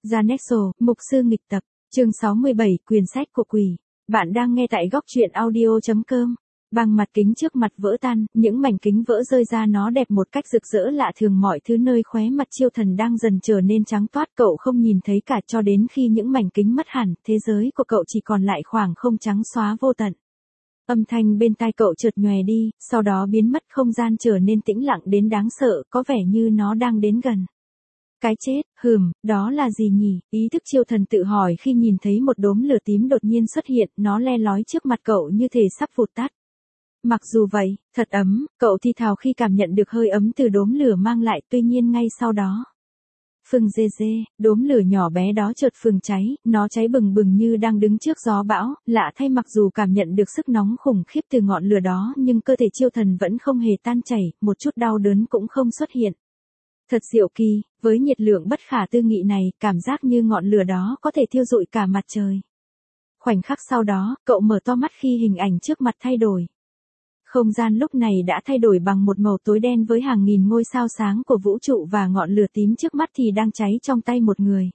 Janexo, Mục sư nghịch tập, chương 67, Quyển sách của quỷ. Bạn đang nghe tại góc truyện audio.com. Bằng mặt kính trước mặt vỡ tan, những mảnh kính vỡ rơi ra nó đẹp một cách rực rỡ lạ thường, mọi thứ nơi khóe mặt Chiêu Thần đang dần trở nên trắng toát, cậu không nhìn thấy cả cho đến khi những mảnh kính mất hẳn, thế giới của cậu chỉ còn lại khoảng không trắng xóa vô tận. Âm thanh bên tai cậu chợt nhòe đi, sau đó biến mất, không gian trở nên tĩnh lặng đến đáng sợ, có vẻ như nó đang đến gần. Cái chết, đó là gì nhỉ? Ý thức Chiêu Thần tự hỏi khi nhìn thấy một đốm lửa tím đột nhiên xuất hiện, nó le lói trước mặt cậu như thể sắp vụt tắt. Mặc dù vậy, thật ấm, cậu thì thào khi cảm nhận được hơi ấm từ đốm lửa mang lại, tuy nhiên ngay sau đó. Phừng rê rê, đốm lửa nhỏ bé đó chợt phừng cháy, nó cháy bừng bừng như đang đứng trước gió bão, lạ thay mặc dù cảm nhận được sức nóng khủng khiếp từ ngọn lửa đó nhưng cơ thể Chiêu Thần vẫn không hề tan chảy, một chút đau đớn cũng không xuất hiện. Thật diệu kỳ, với nhiệt lượng bất khả tư nghị này, cảm giác như ngọn lửa đó có thể thiêu rụi cả mặt trời. Khoảnh khắc sau đó, cậu mở to mắt khi hình ảnh trước mặt thay đổi. Không gian lúc này đã thay đổi bằng một màu tối đen với hàng nghìn ngôi sao sáng của vũ trụ và ngọn lửa tím trước mắt thì đang cháy trong tay một người.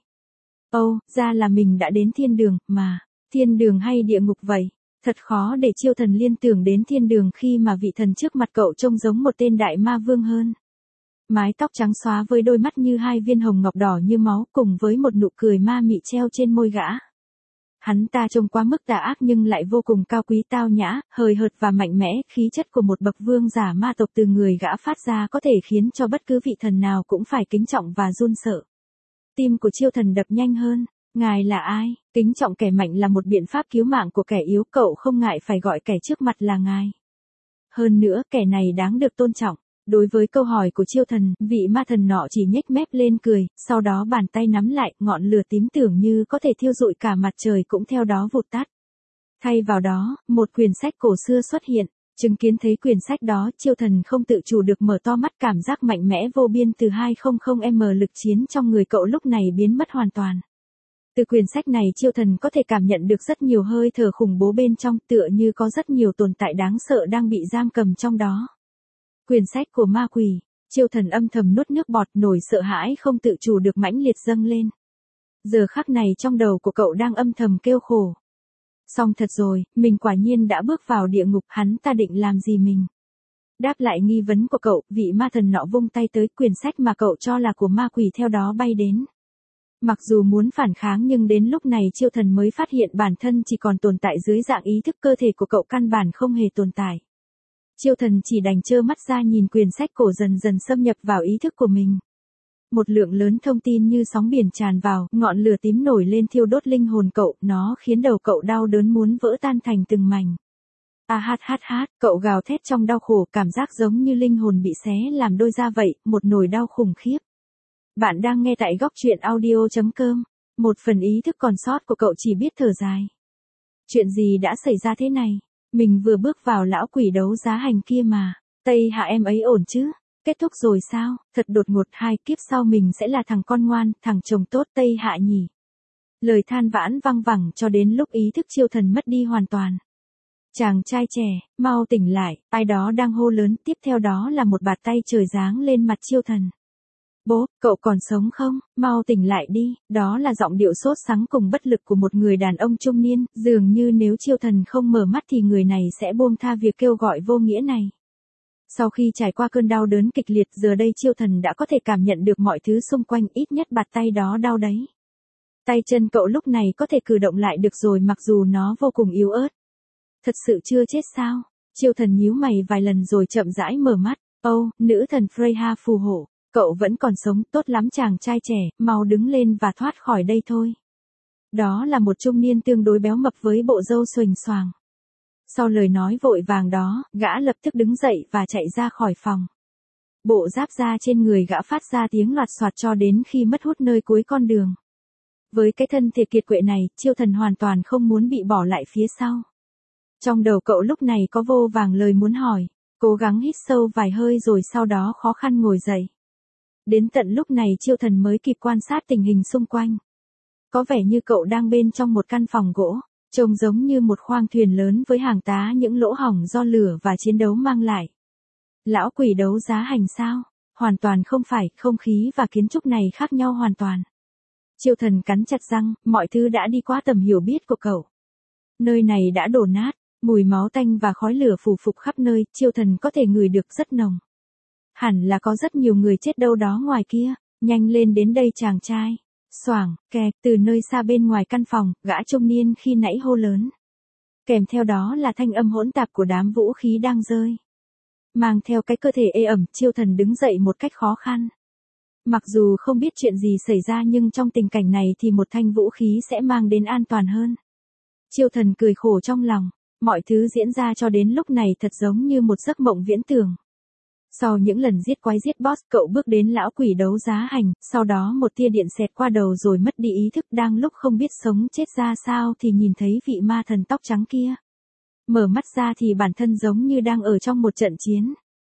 Ra là mình đã đến thiên đường, mà, thiên đường hay địa ngục vậy? Thật khó để Chiêu Thần liên tưởng đến thiên đường khi mà vị thần trước mặt cậu trông giống một tên đại ma vương hơn. Mái tóc trắng xóa với đôi mắt như hai viên hồng ngọc đỏ như máu cùng với một nụ cười ma mị treo trên môi gã. Hắn ta trông quá mức tà ác nhưng lại vô cùng cao quý tao nhã, hời hợt và mạnh mẽ, khí chất của một bậc vương giả ma tộc từ người gã phát ra có thể khiến cho bất cứ vị thần nào cũng phải kính trọng và run sợ. Tim của Chiêu Thần đập nhanh hơn. Ngài là ai? Kính trọng kẻ mạnh là một biện pháp cứu mạng của kẻ yếu, cậu không ngại phải gọi kẻ trước mặt là ngài. Hơn nữa, kẻ này đáng được tôn trọng. Đối với câu hỏi của Chiêu Thần, vị ma thần nọ chỉ nhếch mép lên cười, sau đó bàn tay nắm lại, ngọn lửa tím tưởng như có thể thiêu rụi cả mặt trời cũng theo đó vụt tắt. Thay vào đó, một quyển sách cổ xưa xuất hiện. Chứng kiến thấy quyển sách đó, Chiêu Thần không tự chủ được mở to mắt, cảm giác mạnh mẽ vô biên từ 200m lực chiến trong người cậu lúc này biến mất hoàn toàn. Từ quyển sách này Chiêu Thần có thể cảm nhận được rất nhiều hơi thở khủng bố bên trong, tựa như có rất nhiều tồn tại đáng sợ đang bị giam cầm trong đó. Quyển sách của ma quỷ. Chiêu Thần âm thầm nuốt nước bọt, nỗi sợ hãi không tự chủ được mãnh liệt dâng lên. Giờ khắc này trong đầu của cậu đang âm thầm kêu khổ. Xong thật rồi, mình quả nhiên đã bước vào địa ngục, hắn ta định làm gì mình? Đáp lại nghi vấn của cậu, vị ma thần nọ vung tay tới, quyển sách mà cậu cho là của ma quỷ theo đó bay đến. Mặc dù muốn phản kháng nhưng đến lúc này Chiêu Thần mới phát hiện bản thân chỉ còn tồn tại dưới dạng ý thức, cơ thể của cậu căn bản không hề tồn tại. Chiêu Thần chỉ đành trơ mắt ra nhìn quyển sách cổ dần dần xâm nhập vào ý thức của mình. Một lượng lớn thông tin như sóng biển tràn vào, ngọn lửa tím nổi lên thiêu đốt linh hồn cậu, nó khiến đầu cậu đau đớn muốn vỡ tan thành từng mảnh. Cậu gào thét trong đau khổ, cảm giác giống như linh hồn bị xé làm đôi ra vậy, một nỗi đau khủng khiếp. Bạn đang nghe tại góc truyện audio.com. Một phần ý thức còn sót của cậu chỉ biết thở dài. Chuyện gì đã xảy ra thế này? Mình vừa bước vào lão quỷ đấu giá hành kia mà. Tây Hạ em ấy ổn chứ? Kết thúc rồi sao? Thật đột ngột, 2 kiếp sau mình sẽ là thằng con ngoan, thằng chồng tốt Tây Hạ nhỉ? Lời than vãn văng vẳng cho đến lúc ý thức Chiêu Thần mất đi hoàn toàn. Chàng trai trẻ, mau tỉnh lại, ai đó đang hô lớn, tiếp theo đó là một bạt tay trời giáng lên mặt Chiêu Thần. Bố, cậu còn sống không? Mau tỉnh lại đi, đó là giọng điệu sốt sắng cùng bất lực của một người đàn ông trung niên, dường như nếu Chiêu Thần không mở mắt thì người này sẽ buông tha việc kêu gọi vô nghĩa này. Sau khi trải qua cơn đau đớn kịch liệt, giờ đây Chiêu Thần đã có thể cảm nhận được mọi thứ xung quanh, ít nhất bạt tay đó đau đấy. Tay chân cậu lúc này có thể cử động lại được rồi mặc dù nó vô cùng yếu ớt. Thật sự chưa chết sao? Chiêu Thần nhíu mày vài lần rồi chậm rãi mở mắt. Nữ thần Freya phù hộ. Cậu vẫn còn sống, tốt lắm chàng trai trẻ, mau đứng lên và thoát khỏi đây thôi. Đó là một trung niên tương đối béo mập với bộ râu xuềnh xoàng. Sau lời nói vội vàng đó, gã lập tức đứng dậy và chạy ra khỏi phòng. Bộ giáp da trên người gã phát ra tiếng loạt soạt cho đến khi mất hút nơi cuối con đường. Với cái thân thể kiệt quệ này, Chiêu Thần hoàn toàn không muốn bị bỏ lại phía sau. Trong đầu cậu lúc này có vô vàng lời muốn hỏi, cố gắng hít sâu vài hơi rồi sau đó khó khăn ngồi dậy. Đến tận lúc này Chiêu Thần mới kịp quan sát tình hình xung quanh. Có vẻ như cậu đang bên trong một căn phòng gỗ, trông giống như một khoang thuyền lớn với hàng tá những lỗ hổng do lửa và chiến đấu mang lại. Lão quỷ đấu giá hành sao? Hoàn toàn không phải, không khí và kiến trúc này khác nhau hoàn toàn. Chiêu Thần cắn chặt răng, mọi thứ đã đi qua tầm hiểu biết của cậu. Nơi này đã đổ nát, mùi máu tanh và khói lửa phủ phục khắp nơi, Chiêu Thần có thể ngửi được rất nồng. Hẳn là có rất nhiều người chết đâu đó ngoài kia, nhanh lên đến đây chàng trai. Xoảng, kẹt, từ nơi xa bên ngoài căn phòng, gã trung niên khi nãy hô lớn. Kèm theo đó là thanh âm hỗn tạp của đám vũ khí đang rơi. Mang theo cái cơ thể ê ẩm, Chiêu Thần đứng dậy một cách khó khăn. Mặc dù không biết chuyện gì xảy ra nhưng trong tình cảnh này thì một thanh vũ khí sẽ mang đến an toàn hơn. Chiêu Thần cười khổ trong lòng, mọi thứ diễn ra cho đến lúc này thật giống như một giấc mộng viễn tưởng. Sau những lần giết quái giết boss, cậu bước đến lão quỷ đấu giá hành, sau đó một tia điện xẹt qua đầu rồi mất đi ý thức, đang lúc không biết sống chết ra sao thì nhìn thấy vị ma thần tóc trắng kia. Mở mắt ra thì bản thân giống như đang ở trong một trận chiến.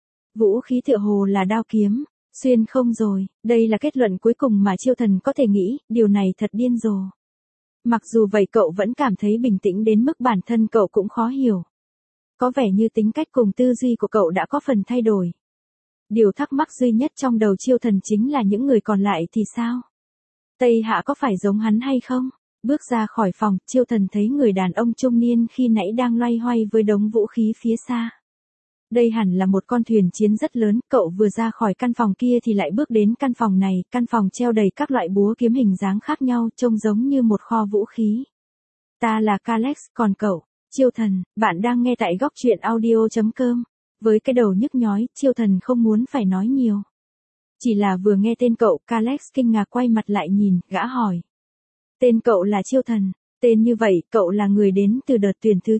Vũ khí tựa hồ là đao kiếm, xuyên không rồi, đây là kết luận cuối cùng mà Chiêu Thần có thể nghĩ, điều này thật điên rồ. Mặc dù vậy cậu vẫn cảm thấy bình tĩnh đến mức bản thân cậu cũng khó hiểu. Có vẻ như tính cách cùng tư duy của cậu đã có phần thay đổi. Điều thắc mắc duy nhất trong đầu Chiêu Thần chính là những người còn lại thì sao? Tây Hạ có phải giống hắn hay không? Bước ra khỏi phòng, Chiêu Thần thấy người đàn ông trung niên khi nãy đang loay hoay với đống vũ khí phía xa. Đây hẳn là một con thuyền chiến rất lớn, cậu vừa ra khỏi căn phòng kia thì lại bước đến căn phòng này, căn phòng treo đầy các loại búa kiếm hình dáng khác nhau, trông giống như một kho vũ khí. Ta là Kalex, còn cậu? Chiêu Thần, bạn đang nghe tại góc truyện audio.com. Với cái đầu nhức nhói, Chiêu Thần không muốn phải nói nhiều. Chỉ là vừa nghe tên cậu, Kalex kinh ngạc quay mặt lại nhìn, gã hỏi. Tên cậu là Chiêu Thần, tên như vậy, cậu là người đến từ đợt tuyển thứ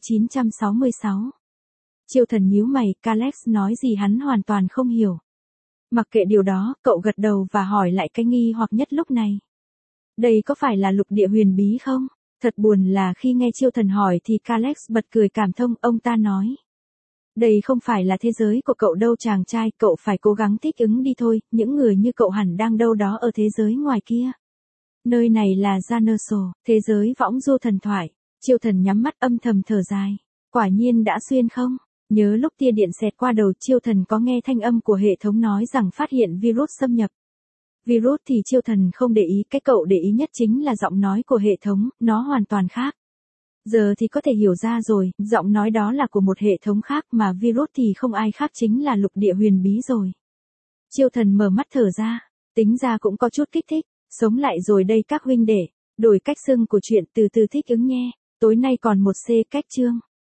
966. Chiêu Thần nhíu mày, Kalex nói gì hắn hoàn toàn không hiểu. Mặc kệ điều đó, cậu gật đầu và hỏi lại cái nghi hoặc nhất lúc này. Đây có phải là lục địa huyền bí không? Thật buồn là khi nghe Chiêu Thần hỏi thì Kalex bật cười cảm thông, ông ta nói. Đây không phải là thế giới của cậu đâu chàng trai, cậu phải cố gắng thích ứng đi thôi, những người như cậu hẳn đang đâu đó ở thế giới ngoài kia. Nơi này là Xanathar, thế giới võng du thần thoại. Chiêu Thần nhắm mắt âm thầm thở dài. Quả nhiên đã xuyên không? Nhớ lúc tia điện xẹt qua đầu Chiêu Thần có nghe thanh âm của hệ thống nói rằng phát hiện virus xâm nhập. Virus thì Chiêu Thần không để ý, cái cậu để ý nhất chính là giọng nói của hệ thống, nó hoàn toàn khác. Giờ thì có thể hiểu ra rồi, giọng nói đó là của một hệ thống khác mà virus thì không ai khác chính là lục địa huyền bí rồi. Chiêu Thần mở mắt thở ra, tính ra cũng có chút kích thích, sống lại rồi đây các huynh đệ, đổi cách xưng của chuyện từ từ thích ứng nghe, tối nay còn một C cách chương.